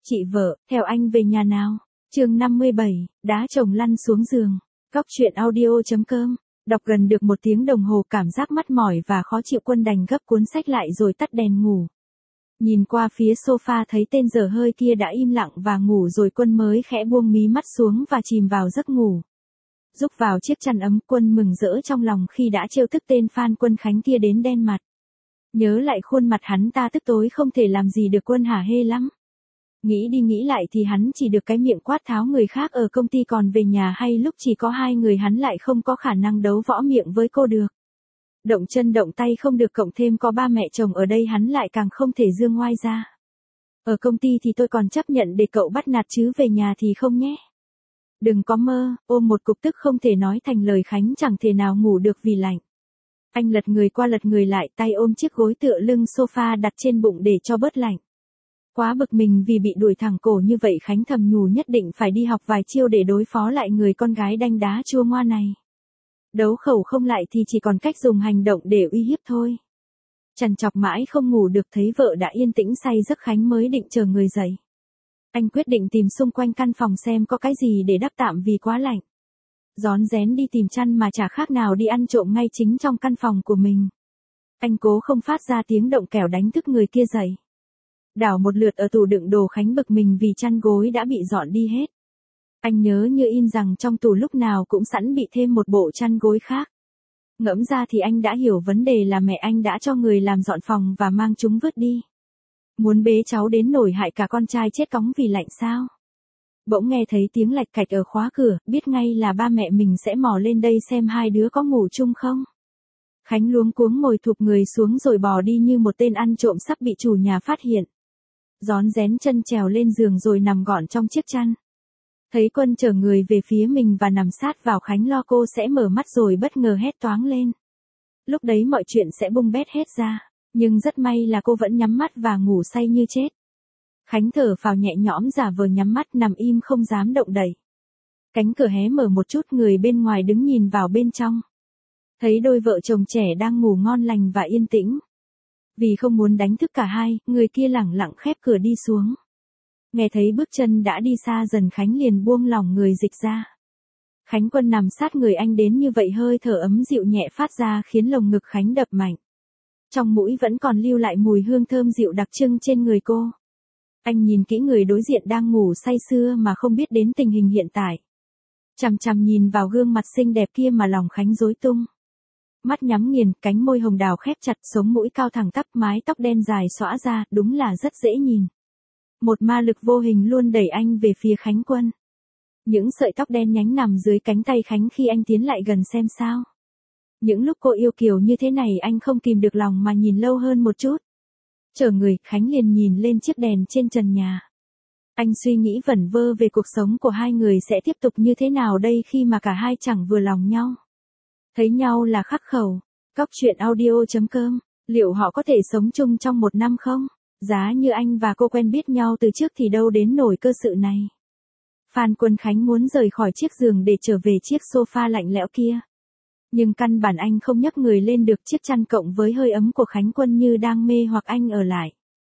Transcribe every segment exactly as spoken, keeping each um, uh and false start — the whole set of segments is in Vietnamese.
Chị vợ, theo anh về nhà nào. Chương năm mươi bảy, đá chồng lăn xuống giường. Góc truyện audio.com. Đọc gần được một tiếng đồng hồ, cảm giác mắt mỏi và khó chịu, Quân đành gấp cuốn sách lại rồi tắt đèn ngủ. Nhìn qua phía sofa thấy tên dở hơi kia đã im lặng và ngủ rồi, Quân mới khẽ buông mí mắt xuống và chìm vào giấc ngủ. Rúc vào chiếc chăn ấm, Quân mừng rỡ trong lòng khi đã trêu tức tên Phan Quân Khánh kia đến đen mặt. Nhớ lại khuôn mặt hắn ta tức tối không thể làm gì được, Quân hả hê lắm. Nghĩ đi nghĩ lại thì hắn chỉ được cái miệng quát tháo người khác ở công ty, còn về nhà hay lúc chỉ có hai người hắn lại không có khả năng đấu võ miệng với cô được. Động chân động tay không được, cộng thêm có ba mẹ chồng ở đây hắn lại càng không thể dương ngoai ra. Ở công ty thì tôi còn chấp nhận để cậu bắt nạt, chứ về nhà thì không nhé. Đừng có mơ. Ôm một cục tức không thể nói thành lời, Khánh chẳng thể nào ngủ được vì lạnh. Anh lật người qua lật người lại, tay ôm chiếc gối tựa lưng sofa đặt trên bụng để cho bớt lạnh. Quá bực mình vì bị đuổi thẳng cổ như vậy, Khánh thầm nhủ nhất định phải đi học vài chiêu để đối phó lại người con gái đanh đá chua ngoa này. Đấu khẩu không lại thì chỉ còn cách dùng hành động để uy hiếp thôi. Trằn trọc mãi không ngủ được, thấy vợ đã yên tĩnh say giấc, Khánh mới định chờ người dậy. Anh quyết định tìm xung quanh căn phòng xem có cái gì để đắp tạm vì quá lạnh. Rón rén đi tìm chăn mà chả khác nào đi ăn trộm ngay chính trong căn phòng của mình. Anh cố không phát ra tiếng động kẻo đánh thức người kia dậy. Đảo một lượt ở tủ đựng đồ, Khánh bực mình vì chăn gối đã bị dọn đi hết. Anh nhớ như in rằng trong tủ lúc nào cũng sẵn bị thêm một bộ chăn gối khác. Ngẫm ra thì anh đã hiểu vấn đề là mẹ anh đã cho người làm dọn phòng và mang chúng vứt đi. Muốn bế cháu đến nổi hại cả con trai chết cóng vì lạnh sao? Bỗng nghe thấy tiếng lạch cạch ở khóa cửa, biết ngay là ba mẹ mình sẽ mò lên đây xem hai đứa có ngủ chung không. Khánh luống cuống ngồi thụp người xuống rồi bò đi như một tên ăn trộm sắp bị chủ nhà phát hiện. Rón rén chân trèo lên giường rồi nằm gọn trong chiếc chăn. Thấy Quân chở người về phía mình và nằm sát vào, Khánh lo cô sẽ mở mắt rồi bất ngờ hét toáng lên. Lúc đấy mọi chuyện sẽ bung bét hết ra, nhưng rất may là cô vẫn nhắm mắt và ngủ say như chết. Khánh thở phào nhẹ nhõm, giả vờ nhắm mắt nằm im không dám động đậy. Cánh cửa hé mở một chút, người bên ngoài đứng nhìn vào bên trong. Thấy đôi vợ chồng trẻ đang ngủ ngon lành và yên tĩnh. Vì không muốn đánh thức cả hai, người kia lẳng lặng khép cửa đi xuống. Nghe thấy bước chân đã đi xa dần, Khánh liền buông lỏng người dịch ra. Khánh Quân nằm sát người anh đến như vậy, hơi thở ấm dịu nhẹ phát ra khiến lồng ngực Khánh đập mạnh. Trong mũi vẫn còn lưu lại mùi hương thơm dịu đặc trưng trên người cô. Anh nhìn kỹ người đối diện đang ngủ say sưa mà không biết đến tình hình hiện tại. Chằm chằm nhìn vào gương mặt xinh đẹp kia mà lòng Khánh rối tung. Mắt nhắm nghiền, cánh môi hồng đào khép chặt, sống mũi cao thẳng tắp, mái tóc đen dài xõa ra, đúng là rất dễ nhìn. Một ma lực vô hình luôn đẩy anh về phía Khánh Quân. Những sợi tóc đen nhánh nằm dưới cánh tay Khánh khi anh tiến lại gần xem sao. Những lúc cô yêu kiều như thế này anh không kìm được lòng mà nhìn lâu hơn một chút. Trở người, Khánh liền nhìn lên chiếc đèn trên trần nhà. Anh suy nghĩ vẩn vơ về cuộc sống của hai người sẽ tiếp tục như thế nào đây khi mà cả hai chẳng vừa lòng nhau. Thấy nhau là khắc khẩu. Góc truyện audio.com. Liệu họ có thể sống chung trong một năm không? Giá như anh và cô quen biết nhau từ trước thì đâu đến nổi cơ sự này. Phan Quân Khánh muốn rời khỏi chiếc giường để trở về chiếc sofa lạnh lẽo kia. Nhưng căn bản anh không nhấc người lên được, chiếc chăn cộng với hơi ấm của Khánh Quân như đang mê hoặc anh ở lại.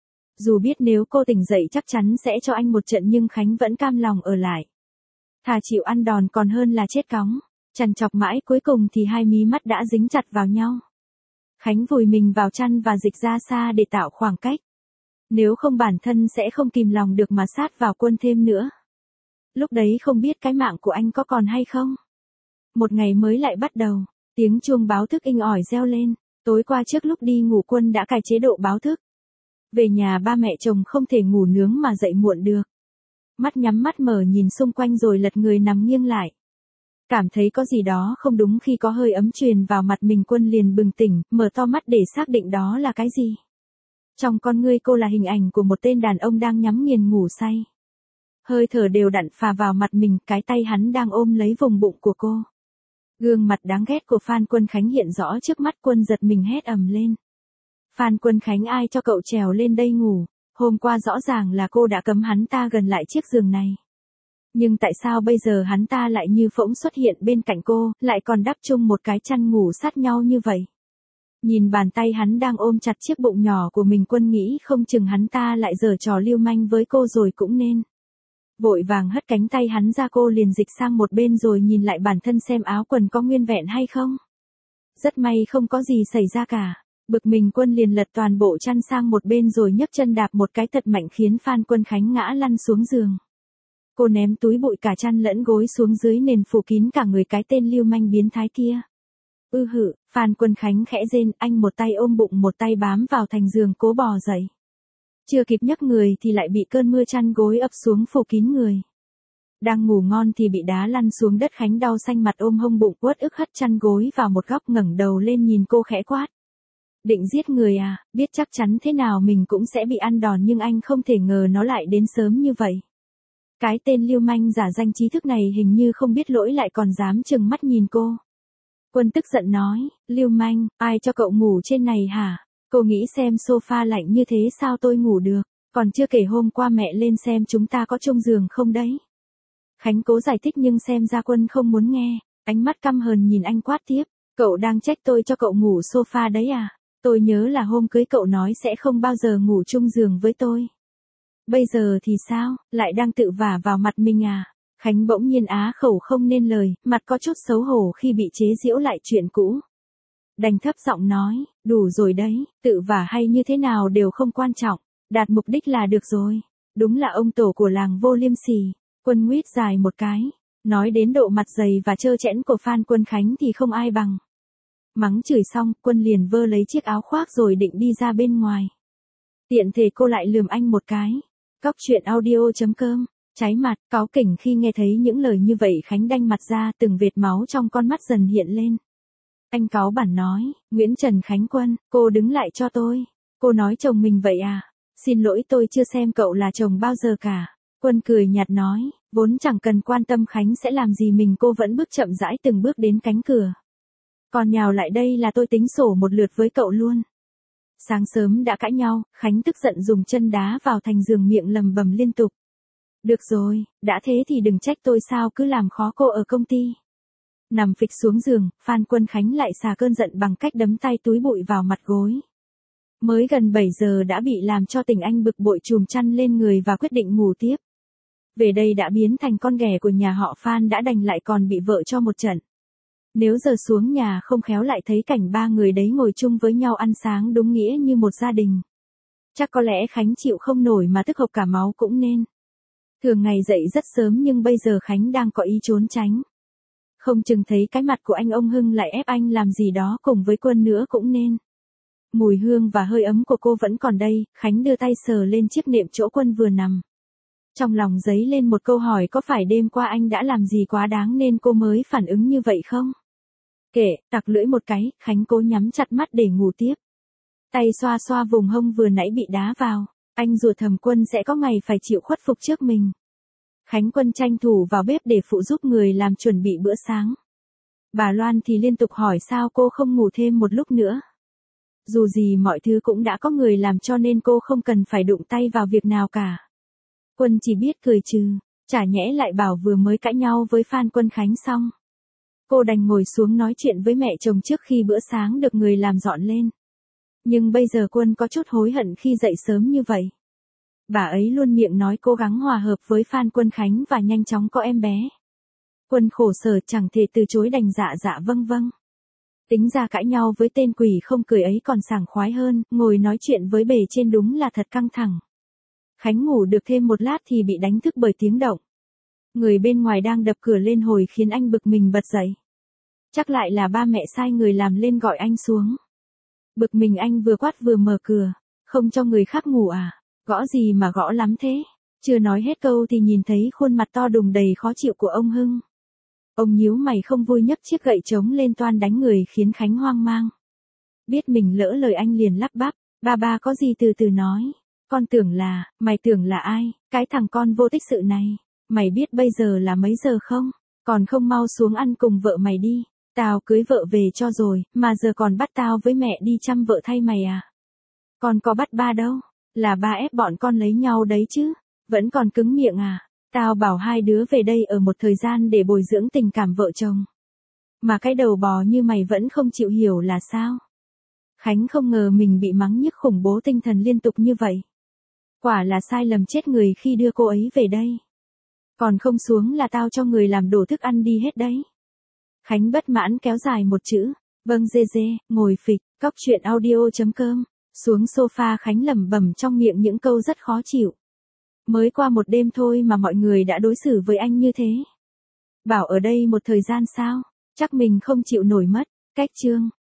Dù biết nếu cô tỉnh dậy chắc chắn sẽ cho anh một trận, nhưng Khánh vẫn cam lòng ở lại. Thà chịu ăn đòn còn hơn là chết cóng. Trằn trọc mãi cuối cùng thì hai mí mắt đã dính chặt vào nhau. Khánh vùi mình vào chăn và dịch ra xa để tạo khoảng cách. Nếu không bản thân sẽ không kìm lòng được mà sát vào Quân thêm nữa. Lúc đấy không biết cái mạng của anh có còn hay không. Một ngày mới lại bắt đầu. Tiếng chuông báo thức inh ỏi reo lên. Tối qua trước lúc đi ngủ Quân đã cài chế độ báo thức. Về nhà ba mẹ chồng không thể ngủ nướng mà dậy muộn được. Mắt nhắm mắt mở nhìn xung quanh rồi lật người nằm nghiêng lại. Cảm thấy có gì đó không đúng khi có hơi ấm truyền vào mặt mình, Quân liền bừng tỉnh, mở to mắt để xác định đó là cái gì. Trong con ngươi cô là hình ảnh của một tên đàn ông đang nhắm nghiền ngủ say. Hơi thở đều đặn phà vào mặt mình, cái tay hắn đang ôm lấy vùng bụng của cô. Gương mặt đáng ghét của Phan Quân Khánh hiện rõ trước mắt Quân, giật mình hét ầm lên. Phan Quân Khánh, ai cho cậu trèo lên đây ngủ? Hôm qua rõ ràng là cô đã cấm hắn ta gần lại chiếc giường này. Nhưng tại sao bây giờ hắn ta lại như phỗng xuất hiện bên cạnh cô, lại còn đắp chung một cái chăn ngủ sát nhau như vậy? Nhìn bàn tay hắn đang ôm chặt chiếc bụng nhỏ của mình, Quân nghĩ không chừng hắn ta lại giở trò lưu manh với cô rồi cũng nên. Vội vàng hất cánh tay hắn ra, cô liền dịch sang một bên rồi nhìn lại bản thân xem áo quần có nguyên vẹn hay không. Rất may không có gì xảy ra cả. Bực mình, Quân liền lật toàn bộ chăn sang một bên rồi nhấc chân đạp một cái thật mạnh khiến Phan Quân Khánh ngã lăn xuống giường. Cô ném túi bụi cả chăn lẫn gối xuống dưới nền phủ kín cả người cái tên lưu manh biến thái kia. Ư hự, Phan Quân Khánh khẽ rên, anh một tay ôm bụng một tay bám vào thành giường cố bò dậy. Chưa kịp nhấc người thì lại bị cơn mưa chăn gối ập xuống phủ kín người. Đang ngủ ngon thì bị đá lăn xuống đất. Khánh đau xanh mặt ôm hông bụng uất ức hất chăn gối vào một góc, ngẩng đầu lên nhìn cô khẽ quát. Định giết người à? Biết chắc chắn thế nào mình cũng sẽ bị ăn đòn, nhưng anh không thể ngờ nó lại đến sớm như vậy. Cái tên lưu manh giả danh trí thức này hình như không biết lỗi lại còn dám trừng mắt nhìn cô. Quân tức giận nói, lưu manh, ai cho cậu ngủ trên này hả? Cô nghĩ xem sofa lạnh như thế sao tôi ngủ được, còn chưa kể hôm qua mẹ lên xem chúng ta có chung giường không đấy. Khánh cố giải thích nhưng xem ra Quân không muốn nghe, ánh mắt căm hờn nhìn anh quát tiếp, cậu đang trách tôi cho cậu ngủ sofa đấy à? Tôi nhớ là hôm cưới cậu nói sẽ không bao giờ ngủ chung giường với tôi. Bây giờ thì sao, lại đang tự vả vào mặt mình à? Khánh bỗng nhiên á khẩu không nên lời, mặt có chút xấu hổ khi bị chế giễu lại chuyện cũ. Đành thấp giọng nói, đủ rồi đấy, tự vả hay như thế nào đều không quan trọng, đạt mục đích là được rồi. Đúng là ông tổ của làng vô liêm sỉ. Quân nguyết dài một cái, nói đến độ mặt dày và trơ trẽn của Phan Quân Khánh thì không ai bằng. Mắng chửi xong, Quân liền vơ lấy chiếc áo khoác rồi định đi ra bên ngoài. Tiện thể cô lại lườm anh một cái. Cóc truyện audio chấm com. Cháy mặt, cáu kỉnh khi nghe thấy những lời như vậy, Khánh đanh mặt ra, từng vệt máu trong con mắt dần hiện lên. Anh cáu bản nói, Nguyễn Trần Khánh Quân, cô đứng lại cho tôi. Cô nói chồng mình vậy à? Xin lỗi, tôi chưa xem cậu là chồng bao giờ cả. Quân cười nhạt nói, vốn chẳng cần quan tâm Khánh sẽ làm gì mình, cô vẫn bước chậm rãi từng bước đến cánh cửa. Còn nhào lại đây là tôi tính sổ một lượt với cậu luôn. Sáng sớm đã cãi nhau, Khánh tức giận dùng chân đá vào thành giường, miệng lầm bầm liên tục. Được rồi, đã thế thì đừng trách tôi sao cứ làm khó cô ở công ty. Nằm phịch xuống giường, Phan Quân Khánh lại xả cơn giận bằng cách đấm tay túi bụi vào mặt gối. Mới gần bảy giờ đã bị làm cho tỉnh, anh bực bội chùm chăn lên người và quyết định ngủ tiếp. Về đây đã biến thành con ghẻ của nhà họ Phan, đã đành lại còn bị vợ cho một trận. Nếu giờ xuống nhà không khéo lại thấy cảnh ba người đấy ngồi chung với nhau ăn sáng đúng nghĩa như một gia đình. Chắc có lẽ Khánh chịu không nổi mà tức hộc cả máu cũng nên. Thường ngày dậy rất sớm nhưng bây giờ Khánh đang có ý trốn tránh. Không chừng thấy cái mặt của anh ông Hưng lại ép anh làm gì đó cùng với Quân nữa cũng nên. Mùi hương và hơi ấm của cô vẫn còn đây, Khánh đưa tay sờ lên chiếc nệm chỗ Quân vừa nằm. Trong lòng dấy lên một câu hỏi, có phải đêm qua anh đã làm gì quá đáng nên cô mới phản ứng như vậy không? Kệ, tặc lưỡi một cái, Khánh cố nhắm chặt mắt để ngủ tiếp. Tay xoa xoa vùng hông vừa nãy bị đá vào, anh rủa thầm Quân sẽ có ngày phải chịu khuất phục trước mình. Khánh Quân tranh thủ vào bếp để phụ giúp người làm chuẩn bị bữa sáng. Bà Loan thì liên tục hỏi sao cô không ngủ thêm một lúc nữa. Dù gì mọi thứ cũng đã có người làm cho nên cô không cần phải đụng tay vào việc nào cả. Quân chỉ biết cười trừ, chả nhẽ lại bảo vừa mới cãi nhau với Phan Quân Khánh xong. Cô đành ngồi xuống nói chuyện với mẹ chồng trước khi bữa sáng được người làm dọn lên. Nhưng bây giờ Quân có chút hối hận khi dậy sớm như vậy. Bà ấy luôn miệng nói cố gắng hòa hợp với Phan Quân Khánh và nhanh chóng có em bé. Quân khổ sở chẳng thể từ chối, đành dạ dạ vâng vâng. Tính ra cãi nhau với tên quỷ không cười ấy còn sảng khoái hơn, ngồi nói chuyện với bề trên đúng là thật căng thẳng. Khánh ngủ được thêm một lát thì bị đánh thức bởi tiếng động. Người bên ngoài đang đập cửa lên hồi khiến anh bực mình bật dậy. Chắc lại là ba mẹ sai người làm lên gọi anh xuống. Bực mình anh vừa quát vừa mở cửa, không cho người khác ngủ à, gõ gì mà gõ lắm thế. Chưa nói hết câu thì nhìn thấy khuôn mặt to đùng đầy khó chịu của ông Hưng. Ông nhíu mày không vui nhấc chiếc gậy trống lên toan đánh người khiến Khánh hoang mang. Biết mình lỡ lời anh liền lắp bắp, ba ba có gì từ từ nói. Con tưởng là, mày tưởng là ai, cái thằng con vô tích sự này. Mày biết bây giờ là mấy giờ không? Còn không mau xuống ăn cùng vợ mày đi. Tao cưới vợ về cho rồi, mà giờ còn bắt tao với mẹ đi chăm vợ thay mày à? Con có bắt ba đâu, là ba ép bọn con lấy nhau đấy chứ. Vẫn còn cứng miệng à? Tao bảo hai đứa về đây ở một thời gian để bồi dưỡng tình cảm vợ chồng. Mà cái đầu bò như mày vẫn không chịu hiểu là sao? Khánh không ngờ mình bị mắng nhức khủng bố tinh thần liên tục như vậy. Quả là sai lầm chết người khi đưa cô ấy về đây. Còn không xuống là tao cho người làm đổ thức ăn đi hết đấy. Khánh bất mãn kéo dài một chữ. Vâng dê dê, ngồi phịch, cóc truyện audio chấm com. Xuống sofa Khánh lẩm bẩm trong miệng những câu rất khó chịu. Mới qua một đêm thôi mà mọi người đã đối xử với anh như thế. Bảo ở đây một thời gian sao? Chắc mình không chịu nổi mất. Cách chương.